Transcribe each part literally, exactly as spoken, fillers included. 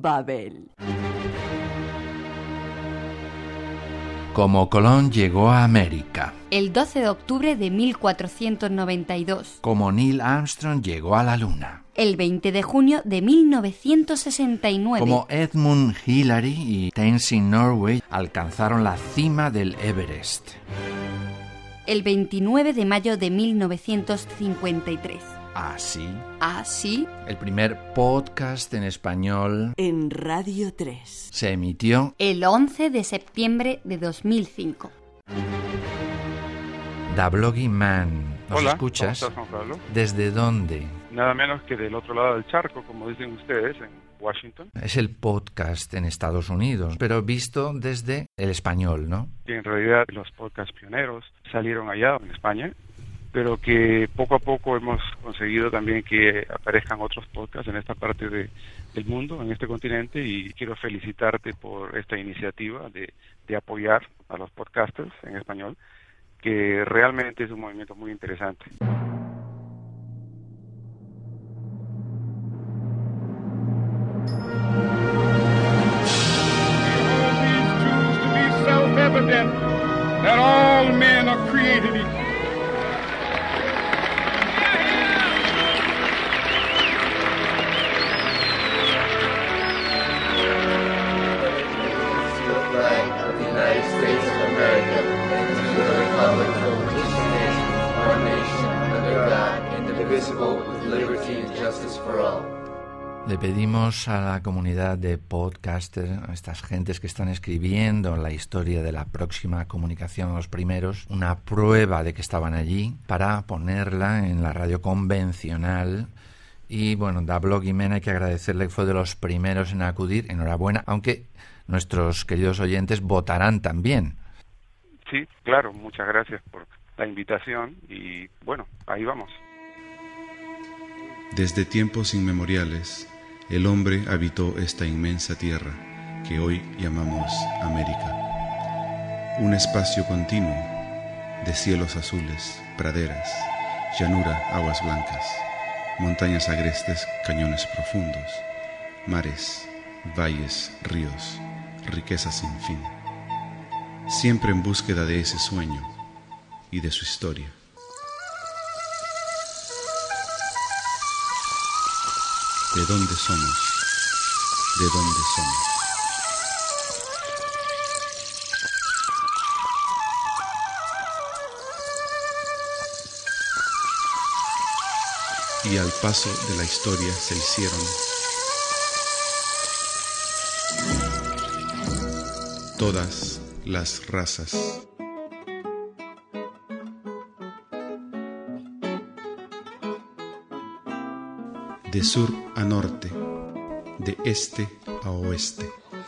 Babel. Cómo Colón llegó a América. El doce de octubre de mil cuatrocientos noventa y dos. Cómo Neil Armstrong llegó a la Luna. El veinte de junio de mil novecientos sesenta y nueve. Como Edmund Hillary y Tenzing Norway alcanzaron la cima del Everest. El veintinueve de mayo de mil novecientos cincuenta y tres. Así. Así. El primer podcast en español en Radio tres se emitió el once de septiembre de dos mil cinco. Da Blogging Man. ¿Nos Hola, escuchas? ¿cómo estás, Juan Pablo? ¿Desde dónde? Nada menos que del otro lado del charco, como dicen ustedes, en Washington. Es el podcast en Estados Unidos, pero visto desde el español, ¿no? Que en realidad los podcasts pioneros salieron allá, en España, pero que poco a poco hemos conseguido también que aparezcan otros podcasts en esta parte de, del mundo, en este continente, y quiero felicitarte por esta iniciativa de, de apoyar a los podcasters en español, que realmente es un movimiento muy interesante. Self-evident that all men are created equal. Le pedimos a la comunidad de podcasters, a estas gentes que están escribiendo la historia de la próxima comunicación, los primeros, una prueba de que estaban allí para ponerla en la radio convencional. Y bueno, Da Blogging Man, hay que agradecerle que fue de los primeros en acudir. Enhorabuena, aunque nuestros queridos oyentes votarán también. Sí, claro, muchas gracias por la invitación y bueno, ahí vamos. Desde tiempos inmemoriales, el hombre habitó esta inmensa tierra que hoy llamamos América. Un espacio continuo de cielos azules, praderas, llanura, aguas blancas, montañas agrestes, cañones profundos, mares, valles, ríos, riquezas sin fin. Siempre en búsqueda de ese sueño y de su historia. ¿De dónde somos? ¿De dónde somos? Y al paso de la historia se hicieron todas las razas. De sur a norte, de este a oeste.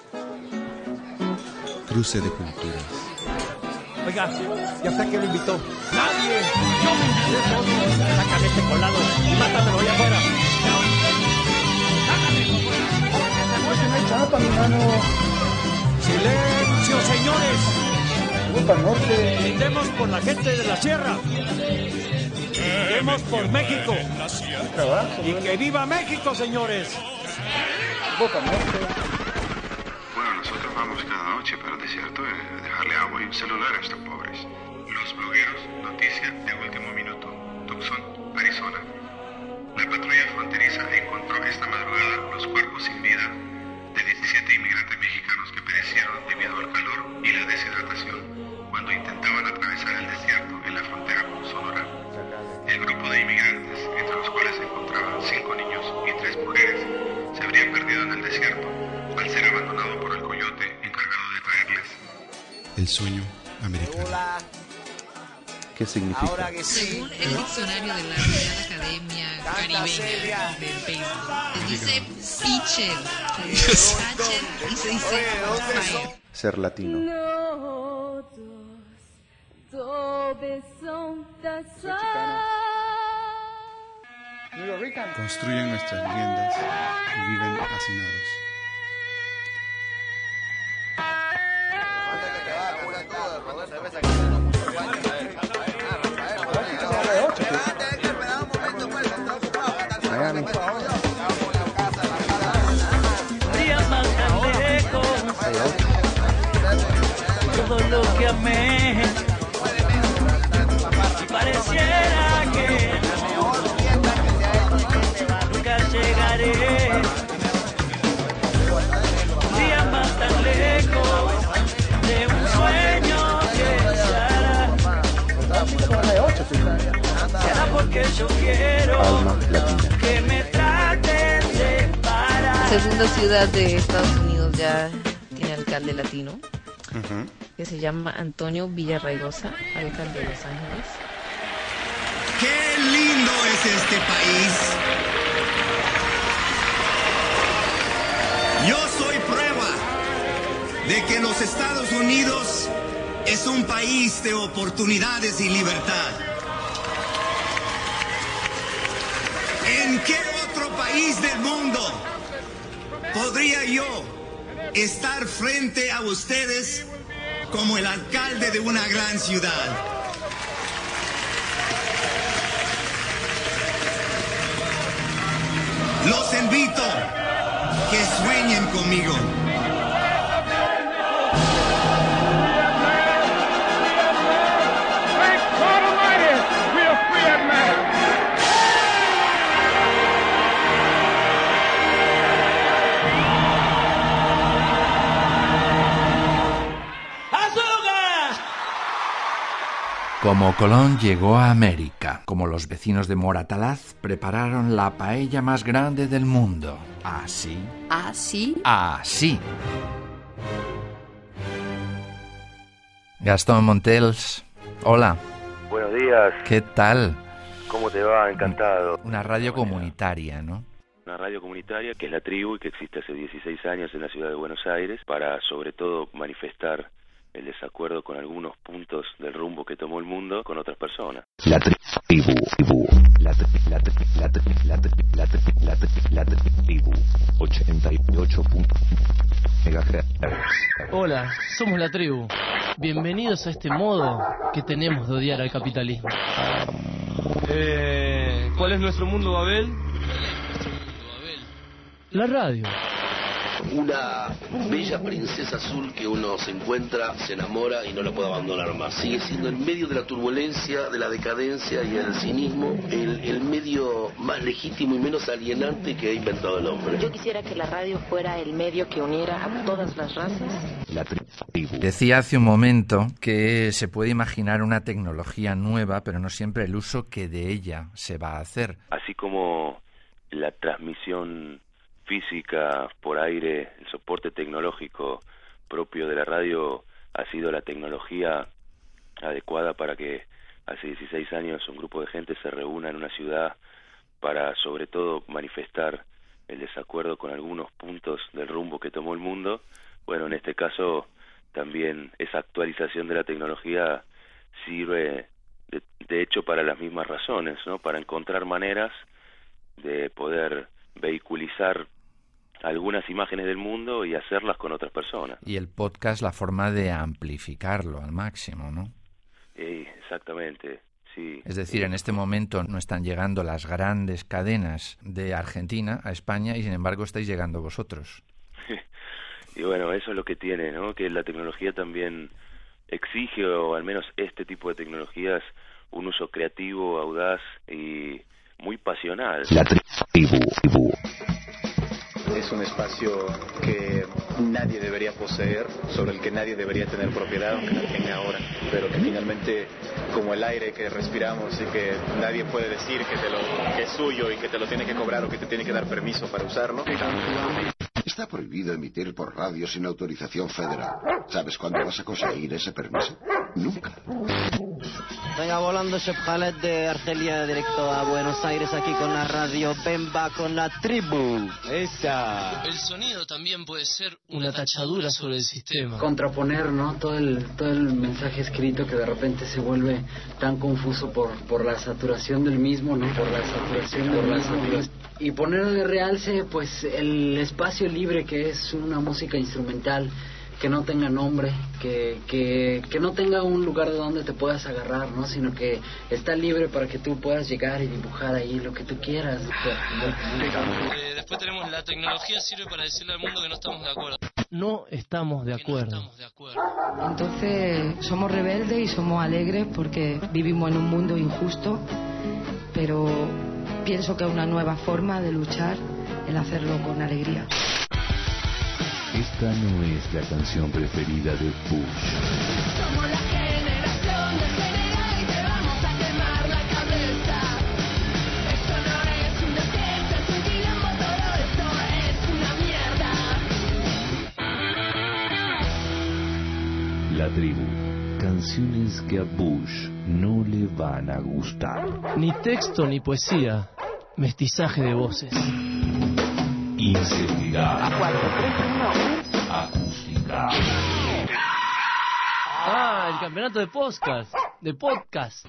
Cruce de culturas. Oiga, ya sé quién lo invitó. ¡Nadie! ¡Yo me invité solo! Sácame este colado y mátamelo allá afuera. Oye, no hay chapa, mi hermano. ¡Silencio, señores! Vamos para el norte. Brindemos por la gente de la sierra. Brindemos por México. Trabajo, Y que viva México, señores. Vamos para el norte. Bueno, nosotros vamos cada noche para el desierto a dejarle agua y un celular a estos pobres. Los blogueros, noticias de último minuto. Tucson, Arizona. La patrulla fronteriza encontró esta madrugada los cuerpos sin vida de diecisiete inmigrantes mexicanos que perecieron debido al calor y la deshidratación cuando intentaban atravesar el desierto en la frontera con Sonora. El grupo de inmigrantes, entre los cuales se encontraban cinco niños y tres mujeres, se habrían perdido en el desierto al ser abandonado por el coyote encargado de traerles. El sueño americano. Hola. ¿Qué significa? Ahora que sí. Según el diccionario de la Real Academia Caribeña del Béisbol, se dice pitcher, se dice catcher y se dice umpire. Ser latino. Construyen nuestras leyendas y viven hacinados. Miami. Todo lo que amé y pareciera que nunca llegaré. Un día más tan lejos de un sueño que se hará. Será porque yo quiero que me traten de parar. Segunda ciudad de Estados Unidos ya tiene alcalde latino. Uh-huh. Que se llama Antonio Villarraigosa, alcalde de Los Ángeles. ¡Qué lindo es este país! Yo soy prueba de que los Estados Unidos es un país de oportunidades y libertad. ¿En qué otro país del mundo podría yo estar frente a ustedes como el alcalde de una gran ciudad? Los invito que sueñen conmigo. Como Colón llegó a América, como los vecinos de Moratalaz prepararon la paella más grande del mundo. Así. ¿Así? Así. Gastón Montels, hola. Buenos días. ¿Qué tal? ¿Cómo te va? Encantado. Una radio comunitaria, ¿no? Una radio comunitaria que es La Tribu y que existe hace dieciséis años en la ciudad de Buenos Aires para, sobre todo, manifestar el desacuerdo con algunos puntos del rumbo que tomó el mundo con otras personas. La Tribu, tribu, la tri, la tri, la tri, la tri, la tri, la tri, la Tribu, ochenta y ocho megahertz. Hola, somos La Tribu. Bienvenidos a este modo que tenemos de odiar al capitalismo. Eh, ¿Cuál es nuestro mundo, Babel? La radio. Una bella princesa azul que uno se encuentra, se enamora y no la puede abandonar más. Sigue siendo en medio de la turbulencia, de la decadencia y del cinismo, el, el medio más legítimo y menos alienante que ha inventado el hombre. Yo quisiera que la radio fuera el medio que uniera a todas las razas. La tribu. Decía hace un momento que se puede imaginar una tecnología nueva, pero no siempre el uso que de ella se va a hacer. Así como la transmisión física por aire, el soporte tecnológico propio de la radio ha sido la tecnología adecuada para que hace dieciséis años un grupo de gente se reúna en una ciudad para, sobre todo, manifestar el desacuerdo con algunos puntos del rumbo que tomó el mundo. Bueno, en este caso también esa actualización de la tecnología sirve de, de hecho para las mismas razones, ¿no? Para encontrar maneras de poder vehiculizar algunas imágenes del mundo y hacerlas con otras personas. Y el podcast, la forma de amplificarlo al máximo, ¿no? Sí, exactamente, sí. Es decir, en este momento no están llegando las grandes cadenas de Argentina a España y sin embargo estáis llegando vosotros. Y bueno, eso es lo que tiene, ¿no? Que la tecnología también exige, o al menos este tipo de tecnologías, un uso creativo, audaz y muy pasional. La tribu. Es un espacio que nadie debería poseer, sobre el que nadie debería tener propiedad, aunque la tenga ahora, pero que finalmente, como el aire que respiramos y que nadie puede decir que, te lo, que es suyo y que te lo tiene que cobrar o que te tiene que dar permiso para usarlo. Está prohibido emitir por radio sin autorización federal. ¿Sabes cuándo vas a conseguir ese permiso? Nunca. Venga volando Chef Khaled de Argelia directo a Buenos Aires aquí con la radio Bemba con La Tribu. Esa. El sonido también puede ser una tachadura sobre el sistema. Contraponer, ¿no? Todo el todo el mensaje escrito que de repente se vuelve tan confuso por por la saturación del mismo, ¿no? Por la saturación por la saturación. Y poner de realce pues el espacio libre que es una música instrumental, que no tenga nombre, que, que, que no tenga un lugar de donde te puedas agarrar, ¿no? Sino que está libre para que tú puedas llegar y dibujar ahí lo que tú quieras. Eh, después tenemos la tecnología sirve para decirle al mundo que no estamos de acuerdo. no estamos de acuerdo. Entonces somos rebeldes y somos alegres porque vivimos en un mundo injusto, pero pienso que es una nueva forma de luchar el hacerlo con alegría. Esta no es la canción preferida de Bush. Somos la generación degenerada y te vamos a quemar la cabeza. Esto no es una fiesta, es un quilombo, todo esto es una mierda. La tribu. Canciones que a Bush no le van a gustar. Ni texto ni poesía. Mestizaje de voces. Inseguridad. Acústica. Ah, el campeonato de podcast. De podcast.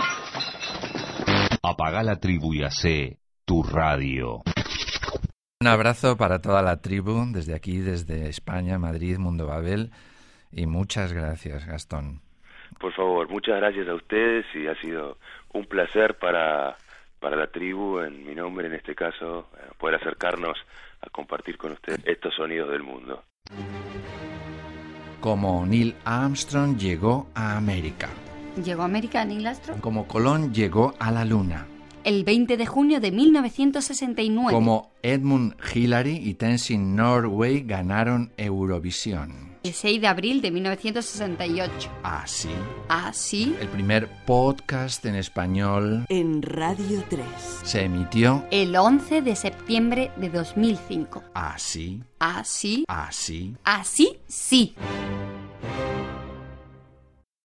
Apaga la tribu y hace tu radio. Un abrazo para toda la tribu, desde aquí, desde España, Madrid, Mundo Babel. Y muchas gracias, Gastón. Por favor, muchas gracias a ustedes y ha sido un placer para, para la tribu, en mi nombre en este caso, poder acercarnos a compartir con ustedes estos sonidos del mundo. Como Neil Armstrong llegó a América. ¿Llegó a América Neil Armstrong? Como Colón llegó a la Luna. El veinte de junio de mil novecientos sesenta y nueve. Como Edmund Hillary y Tenzin Norway ganaron Eurovisión. El seis de abril de mil novecientos sesenta y ocho. Así. Así. El primer podcast en español en Radio tres. Se emitió el once de septiembre de dos mil cinco. Así. Así. Así. Así, sí.